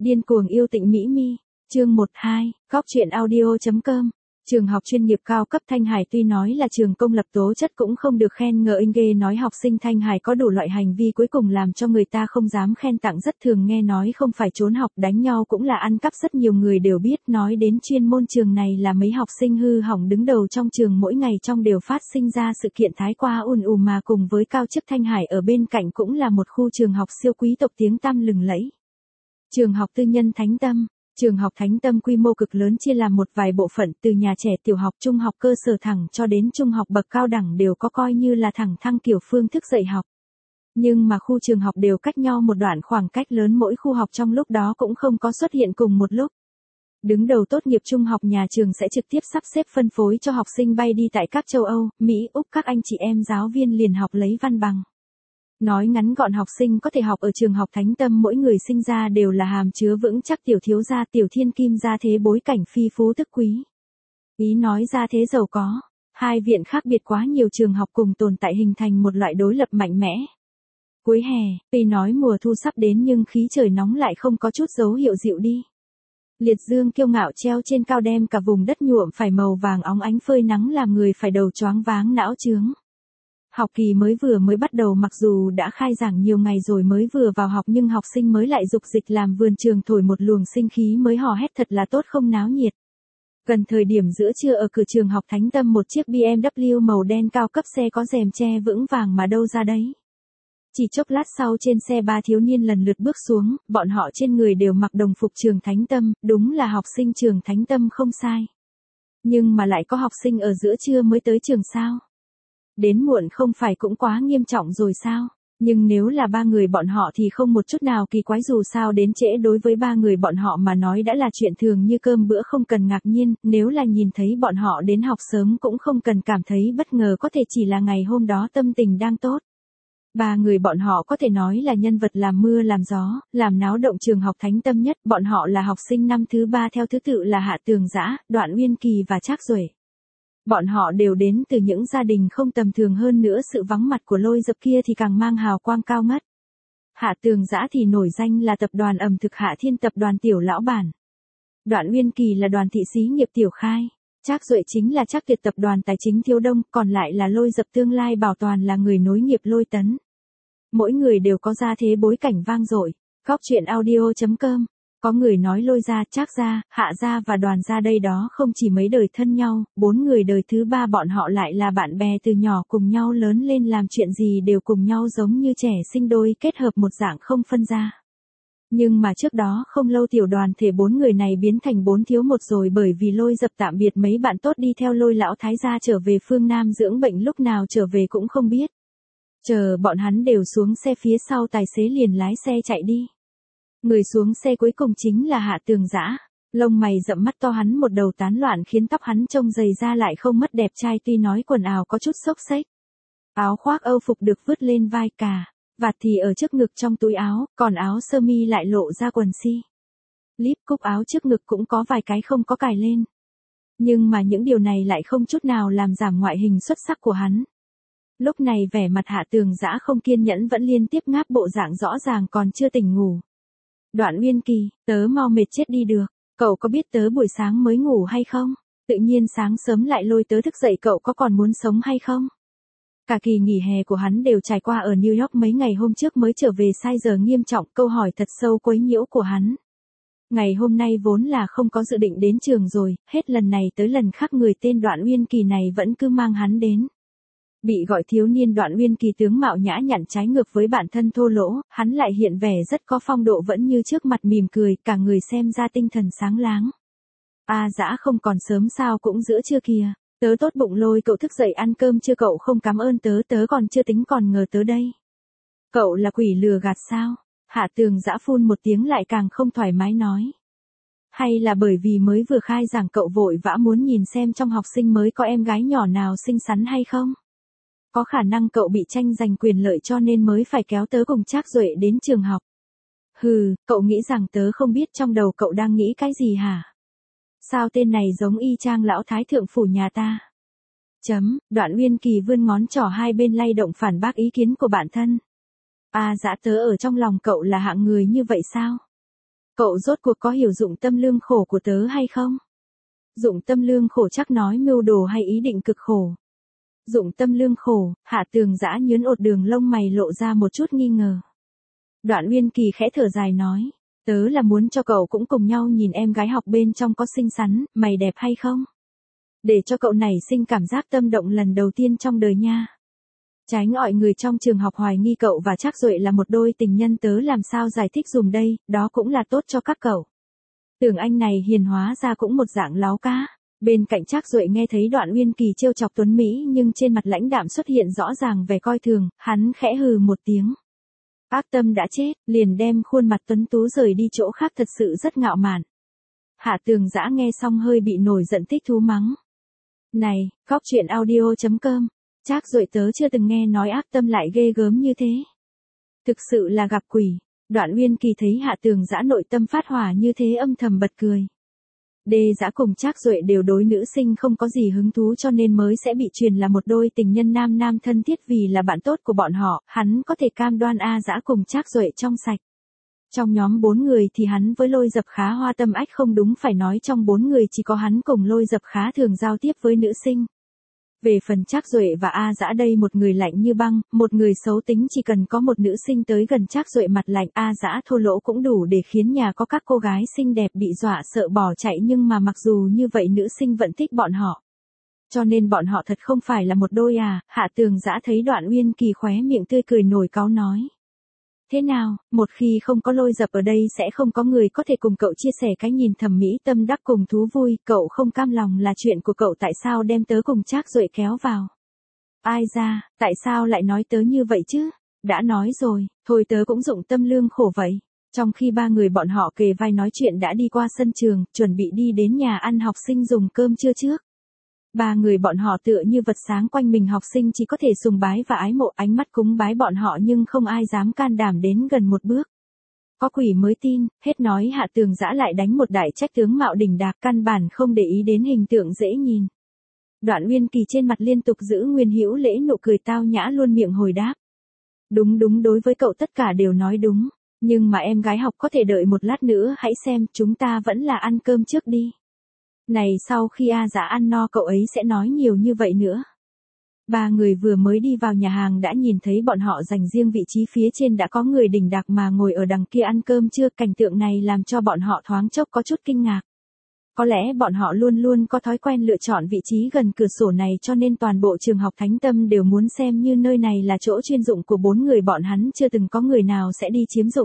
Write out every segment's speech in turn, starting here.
Điên cuồng yêu Tịnh Mỹ Mi, chương 12, góc truyện audio.com. Trường học chuyên nghiệp cao cấp Thanh Hải tuy nói là trường công lập tố chất cũng không được khen ngợi ghê, nói học sinh Thanh Hải có đủ loại hành vi cuối cùng làm cho người ta không dám khen tặng, rất thường nghe nói không phải trốn học đánh nhau cũng là ăn cắp, rất nhiều người đều biết. Nói đến chuyên môn trường này là mấy học sinh hư hỏng đứng đầu trong trường, mỗi ngày trong đều phát sinh ra sự kiện thái qua ùn ù, mà cùng với cao chức Thanh Hải ở bên cạnh cũng là một khu trường học siêu quý tộc tiếng tăm lừng lẫy. Trường học tư nhân Thánh Tâm. Trường học Thánh Tâm quy mô cực lớn, chia làm một vài bộ phận, từ nhà trẻ tiểu học, trung học cơ sở thẳng cho đến trung học bậc cao đẳng đều có, coi như là thẳng thăng kiểu phương thức dạy học. Nhưng mà khu trường học đều cách nhau một đoạn khoảng cách lớn, mỗi khu học trong lúc đó cũng không có xuất hiện cùng một lúc. Đứng đầu tốt nghiệp trung học nhà trường sẽ trực tiếp sắp xếp phân phối cho học sinh bay đi tại các châu Âu, Mỹ, Úc, các anh chị em giáo viên liền học lấy văn bằng. Nói ngắn gọn, học sinh có thể học ở trường học Thánh Tâm mỗi người sinh ra đều là hàm chứa vững chắc tiểu thiếu gia, tiểu thiên kim, gia thế bối cảnh phi phú tức quý. Ý nói gia thế giàu có, hai viện khác biệt quá nhiều trường học cùng tồn tại hình thành một loại đối lập mạnh mẽ. Cuối hè, tuy nói mùa thu sắp đến nhưng khí trời nóng lại không có chút dấu hiệu dịu đi. Liệt dương kiêu ngạo treo trên cao đem cả vùng đất nhuộm phải màu vàng óng ánh, phơi nắng làm người phải đầu choáng váng não chướng. Học kỳ mới bắt đầu, mặc dù đã khai giảng nhiều ngày rồi mới vừa vào học nhưng học sinh mới lại dục dịch làm vườn trường thổi một luồng sinh khí mới hò hét thật là tốt không náo nhiệt. Gần thời điểm giữa trưa, ở cửa trường học Thánh Tâm một chiếc BMW màu đen cao cấp, xe có rèm che vững vàng mà đâu ra đấy. Chỉ chốc lát sau, trên xe ba thiếu niên lần lượt bước xuống, bọn họ trên người đều mặc đồng phục trường Thánh Tâm, đúng là học sinh trường Thánh Tâm không sai. Nhưng mà lại có học sinh ở giữa trưa mới tới trường sao? Đến muộn không phải cũng quá nghiêm trọng rồi sao? Nhưng nếu là ba người bọn họ thì không một chút nào kỳ quái, dù sao đến trễ đối với ba người bọn họ mà nói đã là chuyện thường như cơm bữa, không cần ngạc nhiên. Nếu là nhìn thấy bọn họ đến học sớm cũng không cần cảm thấy bất ngờ, có thể chỉ là ngày hôm đó tâm tình đang tốt. Ba người bọn họ có thể nói là nhân vật làm mưa làm gió, làm náo động trường học Thánh Tâm nhất. Bọn họ là học sinh năm thứ ba theo thứ tự là Hạ Tường Dã, Đoạn Uyên Kỳ và Trác Duệ. Bọn họ đều đến từ những gia đình không tầm thường, hơn nữa sự vắng mặt của Lôi Dập kia thì càng mang hào quang cao ngất. Hạ Tường Dã thì nổi danh là tập đoàn ẩm thực Hạ Thiên, tập đoàn tiểu lão bản. Đoạn Uyên Kỳ là đoàn thị xí nghiệp tiểu khai. Trác Duệ chính là Trác Việt, tập đoàn tài chính Thiếu Đông, còn lại là Lôi Dập tương lai bảo toàn là người nối nghiệp Lôi Tấn. Mỗi người đều có gia thế bối cảnh vang dội. Góc truyện audio.com. Có người nói Lôi gia, Trác gia, Hạ gia và Đoàn gia đây đó không chỉ mấy đời thân nhau, 4 người đời thứ ba bọn họ lại là bạn bè từ nhỏ, cùng nhau lớn lên, làm chuyện gì đều cùng nhau, giống như trẻ sinh đôi kết hợp một dạng không phân ra. Nhưng mà trước đó không lâu, tiểu đoàn thể 4 người này biến thành 4 thiếu 1 rồi, bởi vì Lôi Dập tạm biệt mấy bạn tốt đi theo Lôi lão thái gia trở về phương Nam dưỡng bệnh, lúc nào trở về cũng không biết. Chờ bọn hắn đều xuống xe, phía sau tài xế liền lái xe chạy đi. Người xuống xe cuối cùng chính là Hạ Tường Dã. Lông mày rậm, mắt to, hắn một đầu tán loạn khiến tóc hắn trông dày ra lại không mất đẹp trai, tuy nói quần áo có chút xốc xếch. Áo khoác Âu phục được vứt lên vai, cà vạt thì ở trước ngực trong túi áo, còn áo sơ mi lại lộ ra quần si. Líp cúc áo trước ngực cũng có vài cái không có cài lên. Nhưng mà những điều này lại không chút nào làm giảm ngoại hình xuất sắc của hắn. Lúc này vẻ mặt Hạ Tường Dã không kiên nhẫn, vẫn liên tiếp ngáp, bộ dạng rõ ràng còn chưa tỉnh ngủ. Đoạn Uyên Kỳ, tớ mau mệt chết đi được, cậu có biết tớ buổi sáng mới ngủ hay không? Tự nhiên sáng sớm lại lôi tớ thức dậy, cậu có còn muốn sống hay không? Cả kỳ nghỉ hè của hắn đều trải qua ở New York, mấy ngày hôm trước mới trở về, sai giờ nghiêm trọng, câu hỏi thật sâu quấy nhiễu của hắn. Ngày hôm nay vốn là không có dự định đến trường rồi, hết lần này tới lần khác người tên Đoạn Uyên Kỳ này vẫn cứ mang hắn đến. Bị gọi thiếu niên Đoạn Uyên Kỳ tướng mạo nhã nhặn, trái ngược với bản thân thô lỗ, hắn lại hiện vẻ rất có phong độ, vẫn như trước mặt mỉm cười, cả người xem ra tinh thần sáng láng. Dã, không còn sớm sao, cũng giữa trưa kìa, tớ tốt bụng lôi cậu thức dậy ăn cơm chưa, cậu không cảm ơn tớ, tớ còn chưa tính còn ngờ tớ đây. Cậu là quỷ lừa gạt sao? Hạ Tường Dã phun một tiếng, lại càng không thoải mái nói. Hay là bởi vì mới vừa khai giảng cậu vội vã muốn nhìn xem trong học sinh mới có em gái nhỏ nào xinh xắn hay không? Có khả năng cậu bị tranh giành quyền lợi cho nên mới phải kéo tớ cùng Trác Duệ đến trường học. Hừ, cậu nghĩ rằng tớ không biết trong đầu cậu đang nghĩ cái gì hả? Sao tên này giống y chang lão thái thượng phủ nhà ta? Đoạn Uyên Kỳ vươn ngón trỏ hai bên lay động phản bác ý kiến của bản thân. Dã, tớ ở trong lòng cậu là hạng người như vậy sao? Cậu rốt cuộc có hiểu dụng tâm lương khổ của tớ hay không? Dụng tâm lương khổ chắc nói mưu đồ hay ý định cực khổ. Dụng tâm lương khổ, Hạ Tường Dã nhướn ột đường lông mày lộ ra một chút nghi ngờ. Đoạn Uyên Kỳ khẽ thở dài nói, tớ là muốn cho cậu cũng cùng nhau nhìn em gái học bên trong có xinh xắn, mày đẹp hay không? Để cho cậu nảy sinh cảm giác tâm động lần đầu tiên trong đời nha. Tránh mọi người trong trường học hoài nghi cậu và Trác Duệ là một đôi tình nhân, tớ làm sao giải thích dùm đây, đó cũng là tốt cho các cậu. Tưởng anh này hiền hóa ra cũng một dạng láo cá. Bên cạnh Trác Duệ nghe thấy Đoạn Uyên Kỳ trêu chọc Tuấn Mỹ nhưng trên mặt lãnh đạm xuất hiện rõ ràng vẻ coi thường, hắn khẽ hừ một tiếng. Ác tâm đã chết, liền đem khuôn mặt tuấn tú rời đi chỗ khác, thật sự rất ngạo mạn. Hạ Tường Dã nghe xong hơi bị nổi giận thích thú mắng. Này, cóc truyện audio.com, Trác Duệ tớ chưa từng nghe nói ác tâm lại ghê gớm như thế. Thực sự là gặp quỷ. Đoạn Uyên Kỳ thấy Hạ Tường Dã nội tâm phát hỏa như thế âm thầm bật cười. Đê Dã cùng Trác Duệ đều đối nữ sinh không có gì hứng thú cho nên mới sẽ bị truyền là một đôi tình nhân nam nam thân thiết, vì là bạn tốt của bọn họ, hắn có thể cam đoan Dã cùng Trác Duệ trong sạch. Trong nhóm 4 người thì hắn với Lôi Dập Khá hoa tâm ách, không đúng phải nói trong 4 người chỉ có hắn cùng Lôi Dập Khá thường giao tiếp với nữ sinh. Về phần Trác Duệ và Dã đây, một người lạnh như băng, một người xấu tính, chỉ cần có một nữ sinh tới gần Trác Duệ mặt lạnh, Dã thô lỗ cũng đủ để khiến nhà có các cô gái xinh đẹp bị dọa sợ bỏ chạy, nhưng mà mặc dù như vậy nữ sinh vẫn thích bọn họ. Cho nên bọn họ thật không phải là một đôi à. Hạ Tường Dã thấy Đoạn Uyên Kỳ khóe miệng tươi cười nổi cáu nói. Thế nào, một khi không có Lôi Dập ở đây sẽ không có người có thể cùng cậu chia sẻ cái nhìn thẩm mỹ tâm đắc cùng thú vui, cậu không cam lòng là chuyện của cậu, tại sao đem tớ cùng Trác Duệ kéo vào? Ai ra, tại sao lại nói tớ như vậy chứ? Đã nói rồi, thôi tớ cũng dụng tâm lương khổ vậy. Trong khi ba người bọn họ kề vai nói chuyện đã đi qua sân trường, chuẩn bị đi đến nhà ăn học sinh dùng cơm trưa trước. Ba người bọn họ tựa như vật sáng quanh mình, học sinh chỉ có thể sùng bái và ái mộ, ánh mắt cúng bái bọn họ nhưng không ai dám can đảm đến gần một bước. Có quỷ mới tin, hết nói Hạ Tường Dã lại đánh một đại trách tướng mạo đỉnh đạc, căn bản không để ý đến hình tượng dễ nhìn. Đoạn Uyên Kỳ trên mặt liên tục giữ nguyên hữu lễ nụ cười tao nhã, luôn miệng hồi đáp. Đúng, đối với cậu tất cả đều nói đúng, nhưng mà em gái học có thể đợi một lát nữa, hãy xem, chúng ta vẫn là ăn cơm trước đi. Này, sau khi Dã ăn no cậu ấy sẽ nói nhiều như vậy nữa. Ba người vừa mới đi vào nhà hàng đã nhìn thấy bọn họ dành riêng vị trí phía trên đã có người đỉnh đạc mà ngồi ở đằng kia ăn cơm trưa, cảnh tượng này làm cho bọn họ thoáng chốc có chút kinh ngạc. Có lẽ bọn họ luôn luôn có thói quen lựa chọn vị trí gần cửa sổ này, cho nên toàn bộ trường học Thánh Tâm đều muốn xem như nơi này là chỗ chuyên dụng của 4 người bọn hắn, chưa từng có người nào sẽ đi chiếm dụng.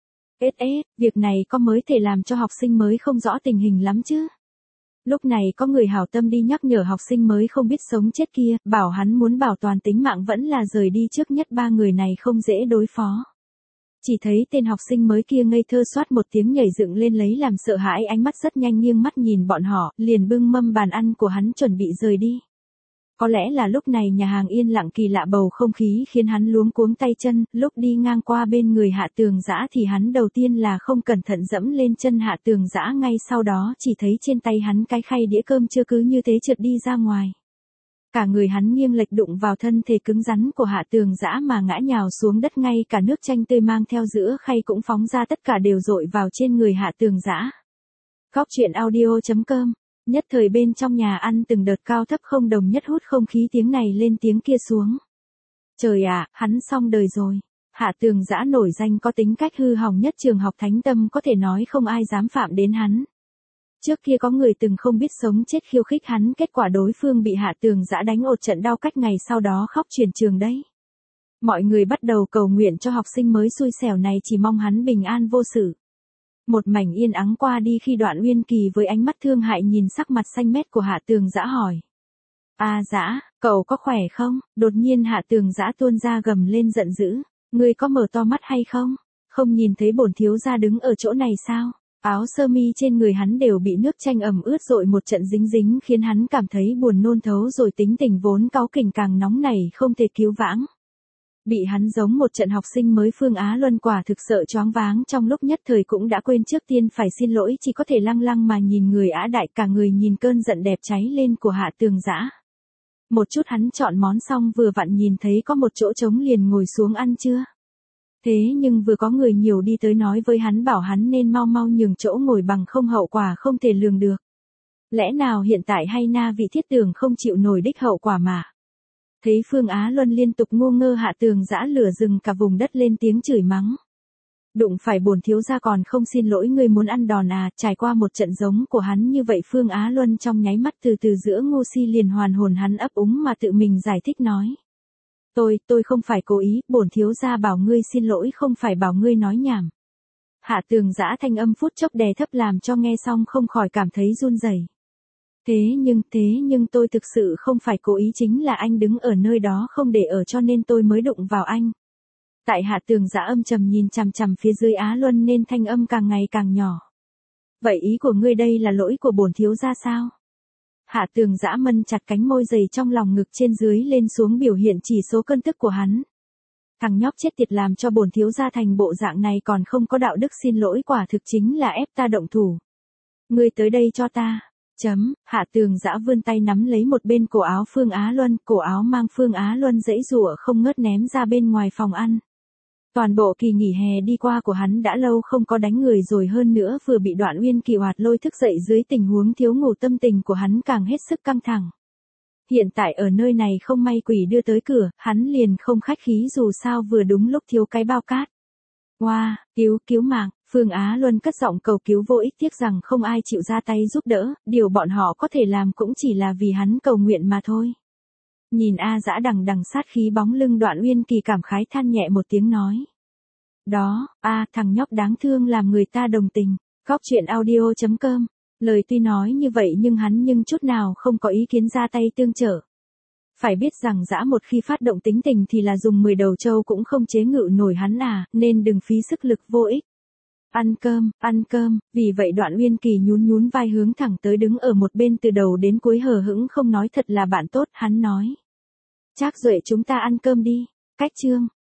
Việc này có mới thể làm cho học sinh mới không rõ tình hình lắm chứ. Lúc này có người hảo tâm đi nhắc nhở học sinh mới không biết sống chết kia, bảo hắn muốn bảo toàn tính mạng vẫn là rời đi trước nhất, ba người này không dễ đối phó. Chỉ thấy tên học sinh mới kia ngây thơ xoát một tiếng nhảy dựng lên lấy làm sợ hãi, ánh mắt rất nhanh nghiêng mắt nhìn bọn họ, liền bưng mâm bàn ăn của hắn chuẩn bị rời đi. Có lẽ là lúc này nhà hàng yên lặng kỳ lạ, bầu không khí khiến hắn luống cuống tay chân, lúc đi ngang qua bên người Hạ Tường Dã thì hắn đầu tiên là không cẩn thận dẫm lên chân Hạ Tường Dã, ngay sau đó chỉ thấy trên tay hắn cái khay đĩa cơm chưa cứ như thế trượt đi ra ngoài. Cả người hắn nghiêng lệch đụng vào thân thể cứng rắn của Hạ Tường Dã mà ngã nhào xuống đất, ngay cả nước chanh tươi mang theo giữa khay cũng phóng ra, tất cả đều dội vào trên người Hạ Tường Dã. Cóc truyện audio.com. Nhất thời bên trong nhà ăn từng đợt cao thấp không đồng nhất hút không khí, tiếng này lên tiếng kia xuống. Trời ạ, hắn xong đời rồi. Hạ Tường Dã nổi danh có tính cách hư hỏng nhất trường học Thánh Tâm, có thể nói không ai dám phạm đến hắn. Trước kia có người từng không biết sống chết khiêu khích hắn, kết quả đối phương bị Hạ Tường Dã đánh ột trận đau, cách ngày sau đó khóc truyền trường đấy. Mọi người bắt đầu cầu nguyện cho học sinh mới xui xẻo này, chỉ mong hắn bình an vô sự. Một mảnh yên ắng qua đi khi Đoạn Uyên Kỳ với ánh mắt thương hại nhìn sắc mặt xanh mét của Hạ Tường Dã hỏi. Dã, cậu có khỏe không? Đột nhiên Hạ Tường Dã tuôn ra gầm lên giận dữ. Ngươi có mở to mắt hay không? Không nhìn thấy bổn thiếu gia đứng ở chỗ này sao? Áo sơ mi trên người hắn đều bị nước chanh ẩm ướt rội một trận dính dính, khiến hắn cảm thấy buồn nôn thấu rồi, tính tình vốn cáu kỉnh càng nóng nảy không thể cứu vãng. Bị hắn giống một trận học sinh mới Phương Á Luân, quả thực sợ choáng váng, trong lúc nhất thời cũng đã quên trước tiên phải xin lỗi, chỉ có thể lăng lăng mà nhìn người Á Đại, cả người nhìn cơn giận đẹp cháy lên của Hạ Tường Dã. Một chút hắn chọn món xong vừa vặn nhìn thấy có một chỗ trống liền ngồi xuống ăn trưa. Thế nhưng vừa có người nhiều đi tới nói với hắn bảo hắn nên mau mau nhường chỗ ngồi bằng không hậu quả không thể lường được. Lẽ nào hiện tại hay na vị thiết tường không chịu nổi đích hậu quả mà. Thấy Phương Á Luân liên tục ngu ngơ Hạ Tường giã lửa rừng cả vùng đất lên tiếng chửi mắng. Đụng phải bổn thiếu gia còn không xin lỗi, ngươi muốn ăn đòn à? Trải qua một trận giống của hắn như vậy, Phương Á Luân trong nháy mắt từ giữa ngu si liền hoàn hồn, hắn ấp úng mà tự mình giải thích nói. Tôi không phải cố ý, bổn thiếu gia bảo ngươi xin lỗi không phải bảo ngươi nói nhảm. Hạ Tường giã thanh âm phút chốc đè thấp làm cho nghe xong không khỏi cảm thấy run rẩy. Thế nhưng tôi thực sự không phải cố ý, chính là anh đứng ở nơi đó không để ở cho nên tôi mới đụng vào anh. Tại Hạ Tường giã âm trầm nhìn chằm chằm phía dưới Á Luân nên thanh âm càng ngày càng nhỏ. Vậy ý của ngươi đây là lỗi của bổn thiếu gia sao? Hạ Tường giã mân chặt cánh môi dày trong lòng ngực trên dưới lên xuống biểu hiện chỉ số cơn tức của hắn. Thằng nhóc chết tiệt làm cho bổn thiếu gia thành bộ dạng này còn không có đạo đức xin lỗi, quả thực chính là ép ta động thủ. Ngươi tới đây cho ta. Hạ Tường giã vươn tay nắm lấy một bên cổ áo Phương Á Luân, cổ áo mang Phương Á Luân giãy giụa không ngớt ném ra bên ngoài phòng ăn. Toàn bộ kỳ nghỉ hè đi qua của hắn đã lâu không có đánh người rồi, hơn nữa vừa bị Đoạn Uyên Kỳ hoạt lôi thức dậy dưới tình huống thiếu ngủ, tâm tình của hắn càng hết sức căng thẳng. Hiện tại ở nơi này không may quỷ đưa tới cửa, hắn liền không khách khí dù sao vừa đúng lúc thiếu cái bao cát. Wow, cứu mạng, Phương Á Luân cất giọng cầu cứu vô ích, tiếc rằng không ai chịu ra tay giúp đỡ, điều bọn họ có thể làm cũng chỉ là vì hắn cầu nguyện mà thôi. Nhìn A Dã đằng đằng sát khí bóng lưng, Đoạn Uyên Kỳ cảm khái than nhẹ một tiếng nói. Đó, thằng nhóc đáng thương làm người ta đồng tình. Góc truyện audio.com. Lời tuy nói như vậy nhưng hắn chút nào không có ý kiến ra tay tương trợ. Phải biết rằng Dã một khi phát động tính tình thì là dùng 10 đầu trâu cũng không chế ngự nổi hắn nên đừng phí sức lực vô ích. Ăn cơm, vì vậy Đoạn Uyên Kỳ nhún vai hướng thẳng tới đứng ở một bên từ đầu đến cuối hờ hững không nói, thật là bạn tốt, hắn nói. Trác Duệ chúng ta ăn cơm đi, cách chương.